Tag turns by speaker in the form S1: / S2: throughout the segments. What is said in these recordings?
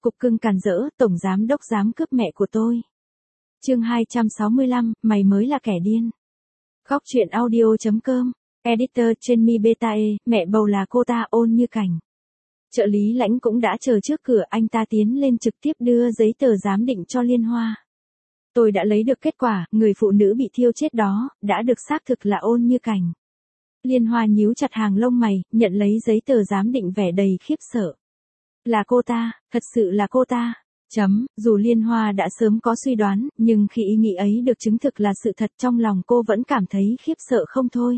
S1: cục cưng càn rỡ, tổng giám đốc dám cướp mẹ của tôi. Chương 265, mày mới là kẻ điên. Góc truyện audio.com, editor trên Mi Beta E, mẹ bầu là cô ta Ôn Như Cảnh. Trợ lý Lãnh cũng đã chờ trước cửa, anh ta tiến lên trực tiếp đưa giấy tờ giám định cho Liên Hoa. Tôi đã lấy được kết quả, người phụ nữ bị thiêu chết đó, đã được xác thực là Ôn Như Cảnh. Liên Hoa nhíu chặt hàng lông mày, nhận lấy giấy tờ giám định vẻ đầy khiếp sợ. Là cô ta, thật sự là cô ta. Dù Liên Hoa đã sớm có suy đoán, nhưng khi ý nghĩ ấy được chứng thực là sự thật trong lòng cô vẫn cảm thấy khiếp sợ không thôi.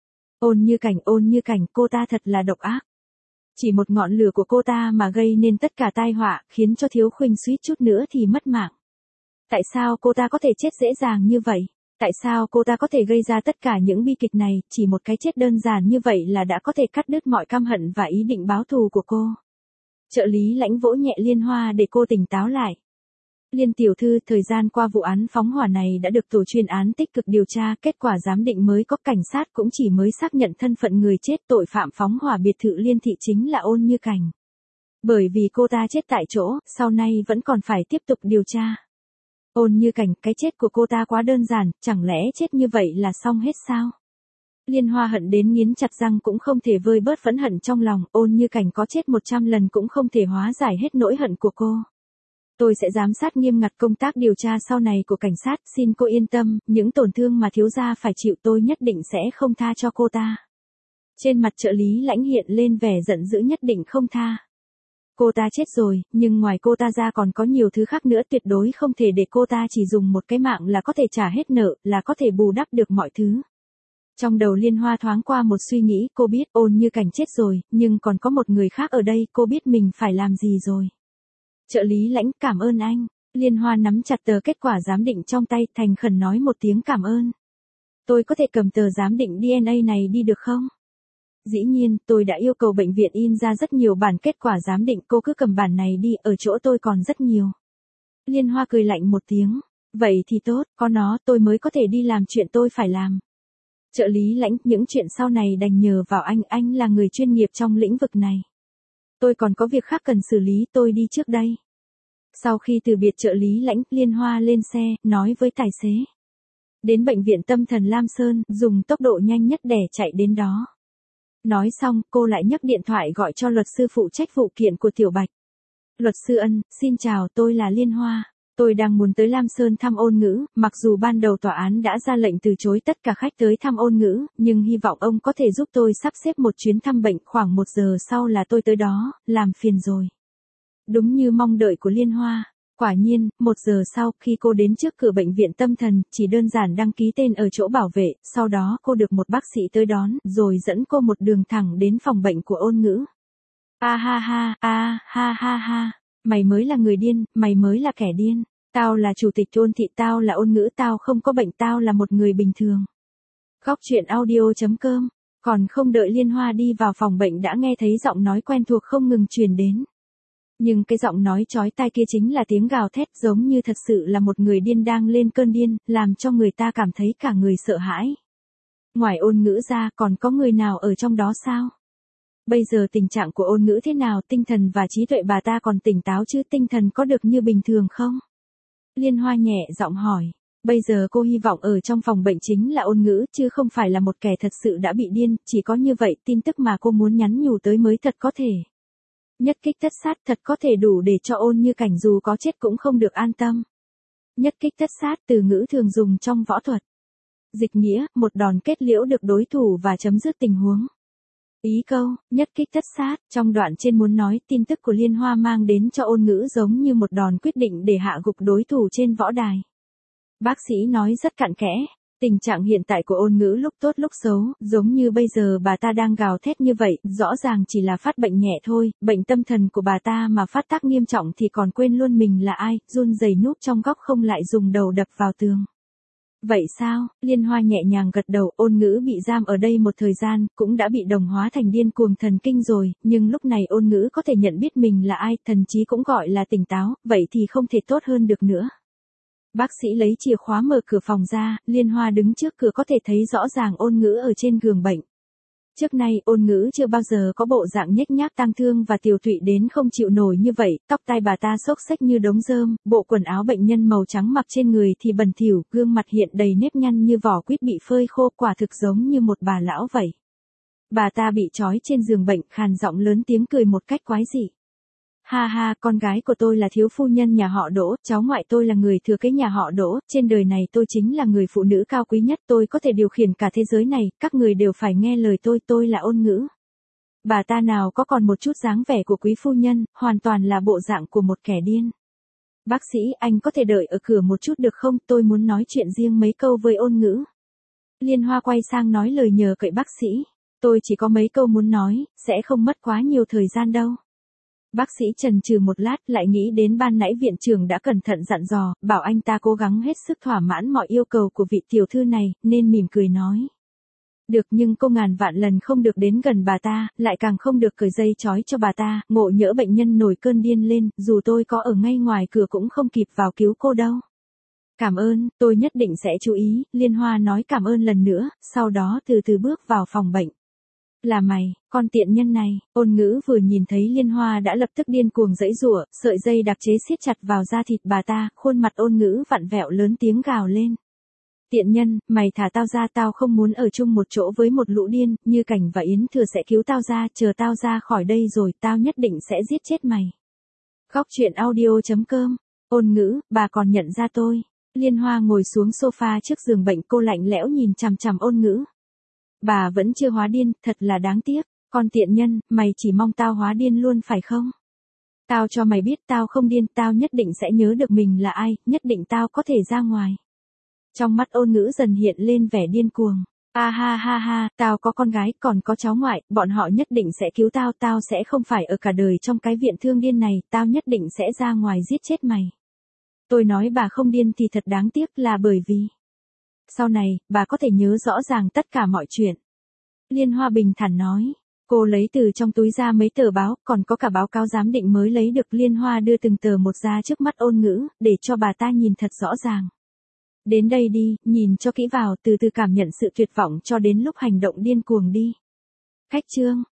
S1: Ôn Như Cảnh, cô ta thật là độc ác. Chỉ một ngọn lửa của cô ta mà gây nên tất cả tai họa, khiến cho Thiếu Khuynh suýt chút nữa thì mất mạng. Tại sao cô ta có thể chết dễ dàng như vậy? Tại sao cô ta có thể gây ra tất cả những bi kịch này, chỉ một cái chết đơn giản như vậy là đã có thể cắt đứt mọi căm hận và ý định báo thù của cô? Trợ lý Lãnh vỗ nhẹ Liên Hoa để cô tỉnh táo lại. Liên tiểu thư, thời gian qua vụ án phóng hỏa này đã được tổ chuyên án tích cực điều tra, kết quả giám định mới có, cảnh sát cũng chỉ mới xác nhận thân phận người chết, tội phạm phóng hỏa biệt thự Liên thị chính là Ôn Như Cảnh. Bởi vì cô ta chết tại chỗ, sau này vẫn còn phải tiếp tục điều tra. Ôn Như Cảnh, cái chết của cô ta quá đơn giản, chẳng lẽ chết như vậy là xong hết sao? Liên Hoa hận đến nghiến chặt răng cũng không thể vơi bớt phẫn hận trong lòng, Ôn Như Cảnh có chết 100 lần cũng không thể hóa giải hết nỗi hận của cô. Tôi sẽ giám sát nghiêm ngặt công tác điều tra sau này của cảnh sát, xin cô yên tâm, những tổn thương mà thiếu gia phải chịu tôi nhất định sẽ không tha cho cô ta. Trên mặt trợ lý Lãnh hiện lên vẻ giận dữ, nhất định không tha. Cô ta chết rồi, nhưng ngoài cô ta ra còn có nhiều thứ khác nữa, tuyệt đối không thể để cô ta chỉ dùng một cái mạng là có thể trả hết nợ, là có thể bù đắp được mọi thứ. Trong đầu Liên Hoa thoáng qua một suy nghĩ, cô biết Ôn Như Cảnh chết rồi, nhưng còn có một người khác ở đây, cô biết mình phải làm gì rồi. Trợ lý Lãnh, cảm ơn anh. Liên Hoa nắm chặt tờ kết quả giám định trong tay, thành khẩn nói một tiếng cảm ơn. Tôi có thể cầm tờ giám định DNA này đi được không? Dĩ nhiên, tôi đã yêu cầu bệnh viện in ra rất nhiều bản kết quả giám định, cô cứ cầm bản này đi, ở chỗ tôi còn rất nhiều. Liên Hoa cười lạnh một tiếng. Vậy thì tốt, có nó tôi mới có thể đi làm chuyện tôi phải làm. Trợ lý Lãnh, những chuyện sau này đành nhờ vào anh là người chuyên nghiệp trong lĩnh vực này. Tôi còn có việc khác cần xử lý, tôi đi trước đây. Sau khi từ biệt trợ lý Lãnh, Liên Hoa lên xe, nói với tài xế. Đến bệnh viện tâm thần Lam Sơn, dùng tốc độ nhanh nhất để chạy đến đó. Nói xong, cô lại nhấc điện thoại gọi cho luật sư phụ trách vụ kiện của Tiểu Bạch. Luật sư Ân, xin chào, tôi là Liên Hoa. Tôi đang muốn tới Lam Sơn thăm Ôn Ngữ, mặc dù ban đầu tòa án đã ra lệnh từ chối tất cả khách tới thăm Ôn Ngữ, nhưng hy vọng ông có thể giúp tôi sắp xếp một chuyến thăm bệnh, khoảng 1 giờ sau là tôi tới đó, làm phiền rồi. Đúng như mong đợi của Liên Hoa. Quả nhiên, 1 giờ sau, khi cô đến trước cửa bệnh viện tâm thần, chỉ đơn giản đăng ký tên ở chỗ bảo vệ, sau đó cô được một bác sĩ tới đón, rồi dẫn cô một đường thẳng đến phòng bệnh của Ôn Ngữ. Ha, mày mới là người điên, mày mới là kẻ điên. Tao là chủ tịch Ôn thị, tao là Ôn Ngữ, tao không có bệnh, tao là một người bình thường. Góc truyện audio.com, còn không đợi Liên Hoa đi vào phòng bệnh đã nghe thấy giọng nói quen thuộc không ngừng truyền đến. Nhưng cái giọng nói chói tai kia chính là tiếng gào thét, giống như thật sự là một người điên đang lên cơn điên, làm cho người ta cảm thấy cả người sợ hãi. Ngoài Ôn Ngữ ra còn có người nào ở trong đó sao? Bây giờ tình trạng của Ôn Ngữ thế nào, tinh thần và trí tuệ bà ta còn tỉnh táo chứ, tinh thần có được như bình thường không? Liên Hoa nhẹ giọng hỏi. Bây giờ cô hy vọng ở trong phòng bệnh chính là Ôn Ngữ, chứ không phải là một kẻ thật sự đã bị điên, chỉ có như vậy tin tức mà cô muốn nhắn nhủ tới mới thật có thể. Nhất kích tất sát thật có thể đủ để cho Ôn Như Cảnh dù có chết cũng không được an tâm. Nhất kích tất sát, từ ngữ thường dùng trong võ thuật. Dịch nghĩa, một đòn kết liễu được đối thủ và chấm dứt tình huống. Ý câu, nhất kích tất sát, trong đoạn trên muốn nói tin tức của Liên Hoa mang đến cho Ôn Ngữ giống như một đòn quyết định để hạ gục đối thủ trên võ đài. Bác sĩ nói rất cặn kẽ, tình trạng hiện tại của Ôn Ngữ lúc tốt lúc xấu, giống như bây giờ bà ta đang gào thét như vậy, rõ ràng chỉ là phát bệnh nhẹ thôi, bệnh tâm thần của bà ta mà phát tác nghiêm trọng thì còn quên luôn mình là ai, run rẩy núp trong góc không lại dùng đầu đập vào tường. Vậy sao? Liên Hoa nhẹ nhàng gật đầu, Ôn Ngữ bị giam ở đây một thời gian, cũng đã bị đồng hóa thành điên cuồng thần kinh rồi, nhưng lúc này Ôn Ngữ có thể nhận biết mình là ai, thần chí cũng gọi là tỉnh táo, vậy thì không thể tốt hơn được nữa. Bác sĩ lấy chìa khóa mở cửa phòng ra, Liên Hoa đứng trước cửa có thể thấy rõ ràng Ôn Ngữ ở trên giường bệnh. Trước nay Ôn Ngữ chưa bao giờ có bộ dạng nhếch nhác tang thương và tiều tụy đến không chịu nổi như vậy, tóc tai bà ta xốc xếch như đống rơm, bộ quần áo bệnh nhân màu trắng mặc trên người thì bẩn thỉu, gương mặt hiện đầy nếp nhăn như vỏ quýt bị phơi khô, quả thực giống như một bà lão vậy. Bà ta bị trói trên giường bệnh, khàn giọng lớn tiếng cười một cách quái dị. Ha ha, con gái của tôi là thiếu phu nhân nhà họ Đỗ, cháu ngoại tôi là người thừa kế nhà họ Đỗ, trên đời này tôi chính là người phụ nữ cao quý nhất, tôi có thể điều khiển cả thế giới này, các người đều phải nghe lời tôi là Ôn Ngữ. Bà ta nào có còn một chút dáng vẻ của quý phu nhân, hoàn toàn là bộ dạng của một kẻ điên. Bác sĩ, anh có thể đợi ở cửa một chút được không, tôi muốn nói chuyện riêng mấy câu với Ôn Ngữ. Liên Hoa quay sang nói lời nhờ cậy bác sĩ. Tôi chỉ có mấy câu muốn nói, sẽ không mất quá nhiều thời gian đâu. Bác sĩ chần chừ một lát lại nghĩ đến ban nãy viện trưởng đã cẩn thận dặn dò, bảo anh ta cố gắng hết sức thỏa mãn mọi yêu cầu của vị tiểu thư này, nên mỉm cười nói. Được, nhưng cô ngàn vạn lần không được đến gần bà ta, lại càng không được cởi dây trói cho bà ta, ngộ nhỡ bệnh nhân nổi cơn điên lên, dù tôi có ở ngay ngoài cửa cũng không kịp vào cứu cô đâu. Cảm ơn, tôi nhất định sẽ chú ý, Liên Hoa nói cảm ơn lần nữa, sau đó từ từ bước vào phòng bệnh. Là mày, con tiện nhân này, Ôn Ngữ vừa nhìn thấy Liên Hoa đã lập tức điên cuồng giãy giụa, sợi dây đặc chế siết chặt vào da thịt bà ta, khuôn mặt Ôn Ngữ vặn vẹo lớn tiếng gào lên. Tiện nhân, mày thả tao ra, tao không muốn ở chung một chỗ với một lũ điên, Như Cảnh và Yến Thừa sẽ cứu tao ra, chờ tao ra khỏi đây rồi, tao nhất định sẽ giết chết mày. Góc truyện audio.com, Ôn Ngữ, bà còn nhận ra tôi. Liên Hoa ngồi xuống sofa trước giường bệnh, cô lạnh lẽo nhìn chằm chằm Ôn Ngữ. Bà vẫn chưa hóa điên, thật là đáng tiếc, con tiện nhân, mày chỉ mong tao hóa điên luôn phải không? Tao cho mày biết tao không điên, tao nhất định sẽ nhớ được mình là ai, nhất định tao có thể ra ngoài. Trong mắt Ôn Ngữ dần hiện lên vẻ điên cuồng. Ha ha ha, tao có con gái, còn có cháu ngoại, bọn họ nhất định sẽ cứu tao, tao sẽ không phải ở cả đời trong cái viện thương điên này, tao nhất định sẽ ra ngoài giết chết mày. Tôi nói bà không điên thì thật đáng tiếc là bởi vì sau này, bà có thể nhớ rõ ràng tất cả mọi chuyện. Liên Hoa bình thản nói. Cô lấy từ trong túi ra mấy tờ báo, còn có cả báo cáo giám định mới lấy được. Liên Hoa đưa từng tờ một ra trước mắt Ôn Ngữ, để cho bà ta nhìn thật rõ ràng. Đến đây đi, nhìn cho kỹ vào, từ từ cảm nhận sự tuyệt vọng cho đến lúc hành động điên cuồng đi. Khách trương,